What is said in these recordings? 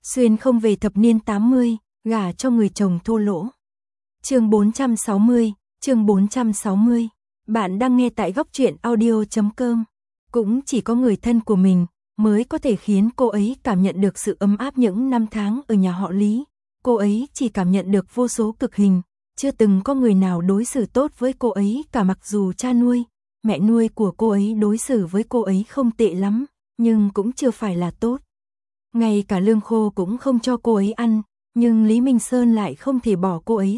Xuyên không về thập niên 80, gả cho người chồng thô lỗ. Chương 460, chương 460. Bạn đang nghe tại góc truyện audio.com. Cũng chỉ có người thân của mình mới có thể khiến cô ấy cảm nhận được sự ấm áp những năm tháng ở nhà họ Lý. Cô ấy chỉ cảm nhận được vô số cực hình, chưa từng có người nào đối xử tốt với cô ấy cả, mặc dù cha nuôi, mẹ nuôi của cô ấy đối xử với cô ấy không tệ lắm, nhưng cũng chưa phải là tốt. Ngay cả lương khô cũng không cho cô ấy ăn, nhưng Lý Minh Sơn lại không thể bỏ cô ấy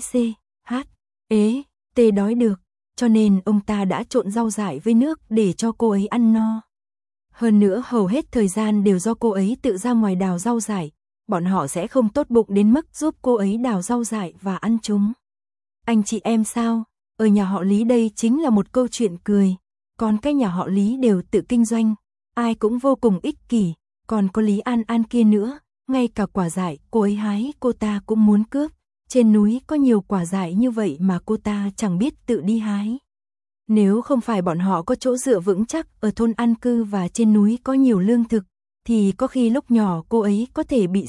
đói được, cho nên ông ta đã trộn rau dại với nước để cho cô ấy ăn no. Hơn nữa hầu hết thời gian đều do cô ấy tự ra ngoài đào rau dại, bọn họ sẽ không tốt bụng đến mức giúp cô ấy đào rau dại và ăn chúng. Anh chị em sao? Ở nhà họ Lý đây chính là một câu chuyện cười, còn cái nhà họ Lý đều tự kinh doanh, ai cũng vô cùng ích kỷ, còn có Lý An An kia nữa, ngay cả quả dại cô ấy hái cô ta cũng muốn cướp, trên núi có nhiều quả dại như vậy mà cô ta chẳng biết tự đi hái. Nếu không phải bọn họ có chỗ dựa vững chắc ở thôn an cư và trên núi có nhiều lương thực, thì có khi lúc nhỏ cô ấy có thể bị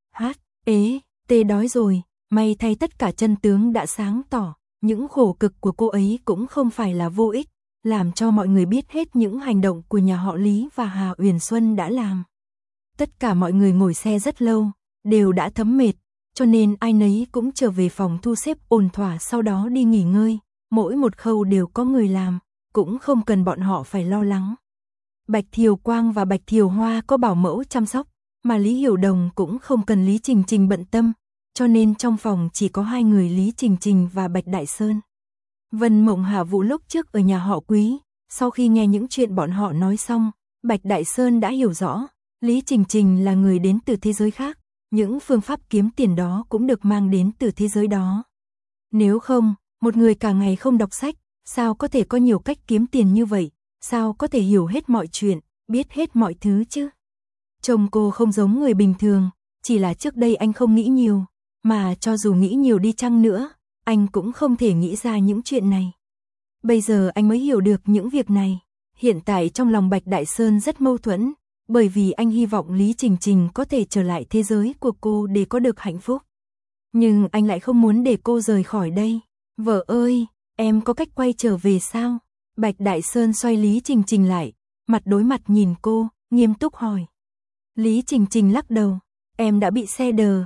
đói rồi. May thay tất cả chân tướng đã sáng tỏ, những khổ cực của cô ấy cũng không phải là vô ích, làm cho mọi người biết hết những hành động của nhà họ Lý và Hà Uyển Xuân đã làm. Tất cả mọi người ngồi xe rất lâu, đều đã thấm mệt, cho nên ai nấy cũng trở về phòng thu xếp ổn thỏa, sau đó đi nghỉ ngơi, mỗi một khâu đều có người làm, cũng không cần bọn họ phải lo lắng. Bạch Thiều Quang và Bạch Thiều Hoa có bảo mẫu chăm sóc, mà Lý Hiểu Đồng cũng không cần Lý Trình Trình bận tâm, cho nên trong phòng chỉ có hai người Lý Trình Trình và Bạch Đại Sơn. Vân Mộng Hà Vũ lúc trước ở nhà họ Quý, sau khi nghe những chuyện bọn họ nói xong, Bạch Đại Sơn đã hiểu rõ, Lý Trình Trình là người đến từ thế giới khác, những phương pháp kiếm tiền đó cũng được mang đến từ thế giới đó. Nếu không, một người cả ngày không đọc sách, sao có thể có nhiều cách kiếm tiền như vậy, sao có thể hiểu hết mọi chuyện, biết hết mọi thứ chứ? Chồng cô không giống người bình thường, chỉ là trước đây anh không nghĩ nhiều, mà cho dù nghĩ nhiều đi chăng nữa, anh cũng không thể nghĩ ra những chuyện này. Bây giờ anh mới hiểu được những việc này. Hiện tại trong lòng Bạch Đại Sơn rất mâu thuẫn, bởi vì anh hy vọng Lý Trình Trình có thể trở lại thế giới của cô để có được hạnh phúc. Nhưng anh lại không muốn để cô rời khỏi đây. Vợ ơi, em có cách quay trở về sao? Bạch Đại Sơn xoay Lý Trình Trình lại, mặt đối mặt nhìn cô, nghiêm túc hỏi. Lý Trình Trình lắc đầu, em đã bị xe đờ,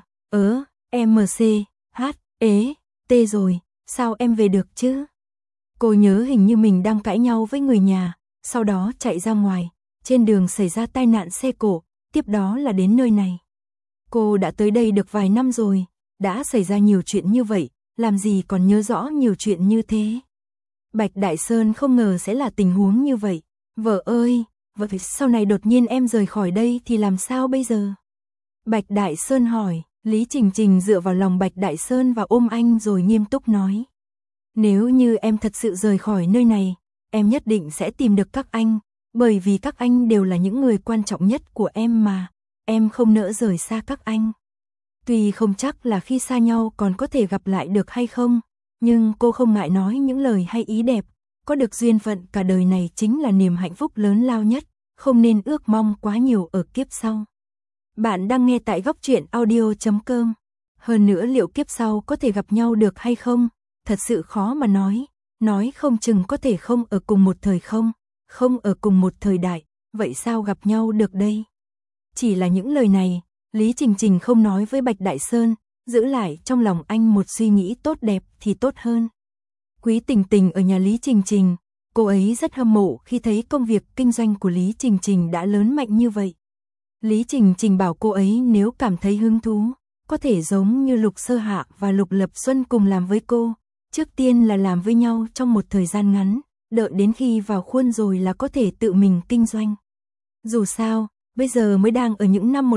rồi, sao em về được chứ? Cô nhớ hình như mình đang cãi nhau với người nhà, sau đó chạy ra ngoài, trên đường xảy ra tai nạn xe cộ, tiếp đó là đến nơi này. Cô đã tới đây được vài năm rồi, đã xảy ra nhiều chuyện như vậy, làm gì còn nhớ rõ nhiều chuyện như thế. Bạch Đại Sơn không ngờ sẽ là tình huống như vậy. Vợ ơi, vậy sau này đột nhiên em rời khỏi đây thì làm sao bây giờ? Bạch Đại Sơn hỏi. Lý Trình Trình dựa vào lòng Bạch Đại Sơn và ôm anh rồi nghiêm túc nói. Nếu như em thật sự rời khỏi nơi này, em nhất định sẽ tìm được các anh, bởi vì các anh đều là những người quan trọng nhất của em mà, em không nỡ rời xa các anh. Tuy không chắc là khi xa nhau còn có thể gặp lại được hay không, nhưng cô không ngại nói những lời hay ý đẹp, có được duyên phận cả đời này chính là niềm hạnh phúc lớn lao nhất, không nên ước mong quá nhiều ở kiếp sau. Bạn đang nghe tại góc truyện audio.com. Hơn nữa liệu kiếp sau có thể gặp nhau được hay không, thật sự khó mà nói không chừng có thể không ở cùng một thời không ở cùng một thời đại, vậy sao gặp nhau được đây? Chỉ là những lời này, Lý Trình Trình không nói với Bạch Đại Sơn, giữ lại trong lòng anh một suy nghĩ tốt đẹp thì tốt hơn. Quý Tình Tình ở nhà Lý Trình Trình, cô ấy rất hâm mộ khi thấy công việc kinh doanh của Lý Trình Trình đã lớn mạnh như vậy. Lý Trình Trình bảo cô ấy nếu cảm thấy hứng thú, có thể giống như Lục Sơ Hạ và Lục Lập Xuân cùng làm với cô, trước tiên là làm với nhau trong một thời gian ngắn, đợi đến khi vào khuôn rồi là có thể tự mình kinh doanh. Dù sao, bây giờ mới đang ở những năm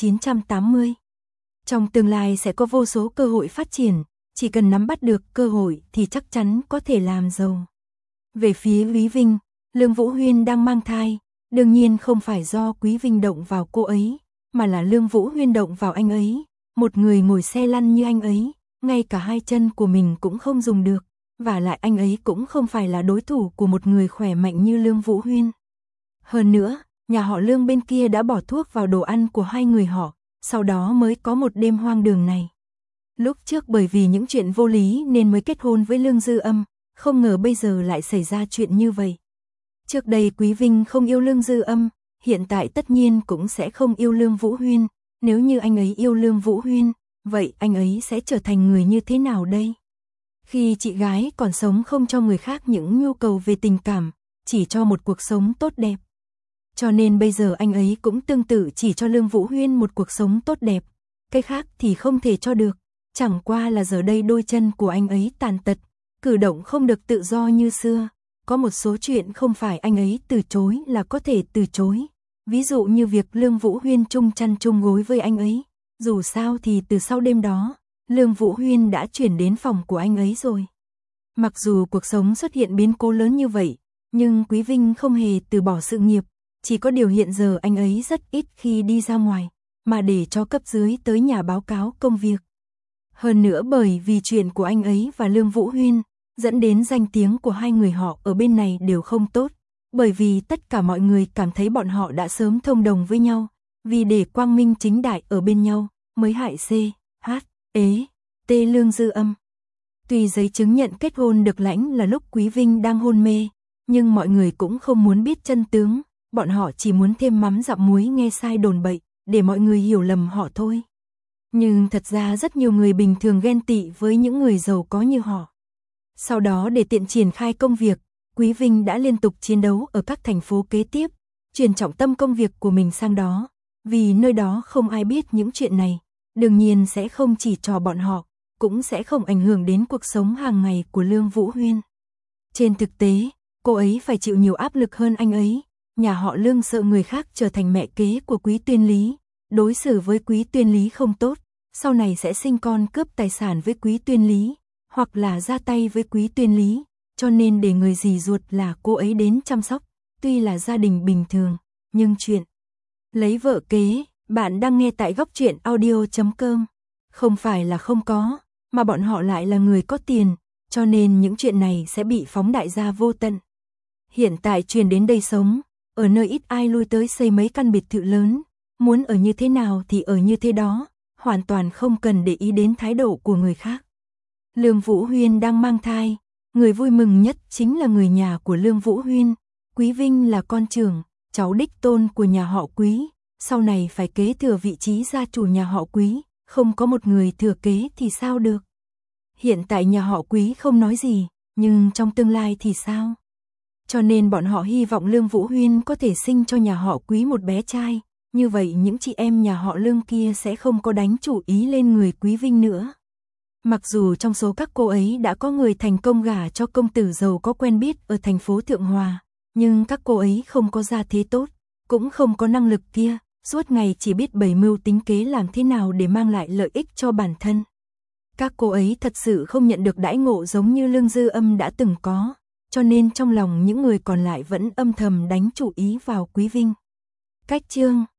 1980. Trong tương lai sẽ có vô số cơ hội phát triển, chỉ cần nắm bắt được cơ hội thì chắc chắn có thể làm giàu. Về phía Lý Vinh, Lương Vũ Huyên đang mang thai. Đương nhiên không phải do Quý Vinh động vào cô ấy, mà là Lương Vũ Huyên động vào anh ấy. Một người ngồi xe lăn như anh ấy, ngay cả hai chân của mình cũng không dùng được, và lại anh ấy cũng không phải là đối thủ của một người khỏe mạnh như Lương Vũ Huyên. Hơn nữa, nhà họ Lương bên kia đã bỏ thuốc vào đồ ăn của hai người họ, sau đó mới có một đêm hoang đường này. Lúc trước bởi vì những chuyện vô lý nên mới kết hôn với Lương Dư Âm, không ngờ bây giờ lại xảy ra chuyện như vậy. Trước đây Quý Vinh không yêu Lương Dư Âm, hiện tại tất nhiên cũng sẽ không yêu Lương Vũ Huyên. Nếu như anh ấy yêu Lương Vũ Huyên, vậy anh ấy sẽ trở thành người như thế nào đây? Khi chị gái còn sống không cho người khác những nhu cầu về tình cảm, chỉ cho một cuộc sống tốt đẹp. Cho nên bây giờ anh ấy cũng tương tự chỉ cho Lương Vũ Huyên một cuộc sống tốt đẹp, cái khác thì không thể cho được. Chẳng qua là giờ đây đôi chân của anh ấy tàn tật, cử động không được tự do như xưa. Có một số chuyện không phải anh ấy từ chối là có thể từ chối. Ví dụ như việc Lương Vũ Huyên chung chăn chung gối với anh ấy. Dù sao thì từ sau đêm đó, Lương Vũ Huyên đã chuyển đến phòng của anh ấy rồi. Mặc dù cuộc sống xuất hiện biến cố lớn như vậy, nhưng Quý Vinh không hề từ bỏ sự nghiệp. Chỉ có điều hiện giờ anh ấy rất ít khi đi ra ngoài, mà để cho cấp dưới tới nhà báo cáo công việc. Hơn nữa bởi vì chuyện của anh ấy và Lương Vũ Huyên, dẫn đến danh tiếng của hai người họ ở bên này đều không tốt. Bởi vì tất cả mọi người cảm thấy bọn họ đã sớm thông đồng với nhau, vì để quang minh chính đại ở bên nhau, mới hại T Lương Dư Âm. Tuy giấy chứng nhận kết hôn được lãnh là lúc Quý Vinh đang hôn mê, nhưng mọi người cũng không muốn biết chân tướng, bọn họ chỉ muốn thêm mắm dặm muối nghe sai đồn bậy, để mọi người hiểu lầm họ thôi. Nhưng thật ra rất nhiều người bình thường ghen tị với những người giàu có như họ. Sau đó để tiện triển khai công việc, Quý Vinh đã liên tục chiến đấu ở các thành phố kế tiếp, chuyển trọng tâm công việc của mình sang đó, vì nơi đó không ai biết những chuyện này, đương nhiên sẽ không chỉ trò bọn họ, cũng sẽ không ảnh hưởng đến cuộc sống hàng ngày của Lương Vũ Huyên. Trên thực tế, cô ấy phải chịu nhiều áp lực hơn anh ấy, nhà họ Lương sợ người khác trở thành mẹ kế của Quý Tuyên Lý, đối xử với Quý Tuyên Lý không tốt, sau này sẽ sinh con cướp tài sản với Quý Tuyên Lý, hoặc là ra tay với Quý Tuyên Lý, cho nên để người dì ruột là cô ấy đến chăm sóc, tuy là gia đình bình thường, nhưng chuyện lấy vợ kế, bạn đang nghe tại góc truyện audio.com, không phải là không có, mà bọn họ lại là người có tiền, cho nên những chuyện này sẽ bị phóng đại ra vô tận. Hiện tại truyền đến đây sống, ở nơi ít ai lui tới xây mấy căn biệt thự lớn, muốn ở như thế nào thì ở như thế đó, hoàn toàn không cần để ý đến thái độ của người khác. Lương Vũ Huyên đang mang thai, người vui mừng nhất chính là người nhà của Lương Vũ Huyên. Quý Vinh là con trưởng, cháu đích tôn của nhà họ Quý, sau này phải kế thừa vị trí gia chủ nhà họ Quý, không có một người thừa kế thì sao được. Hiện tại nhà họ Quý không nói gì, nhưng trong tương lai thì sao? Cho nên bọn họ hy vọng Lương Vũ Huyên có thể sinh cho nhà họ Quý một bé trai, như vậy những chị em nhà họ Lương kia sẽ không có đánh chủ ý lên người Quý Vinh nữa. Mặc dù trong số các cô ấy đã có người thành công gả cho công tử giàu có quen biết ở thành phố Thượng Hòa, nhưng các cô ấy không có gia thế tốt, cũng không có năng lực kia, suốt ngày chỉ biết bày mưu tính kế làm thế nào để mang lại lợi ích cho bản thân. Các cô ấy thật sự không nhận được đãi ngộ giống như Lương Dư Âm đã từng có, cho nên trong lòng những người còn lại vẫn âm thầm đánh chủ ý vào Quý Vinh. Cách chương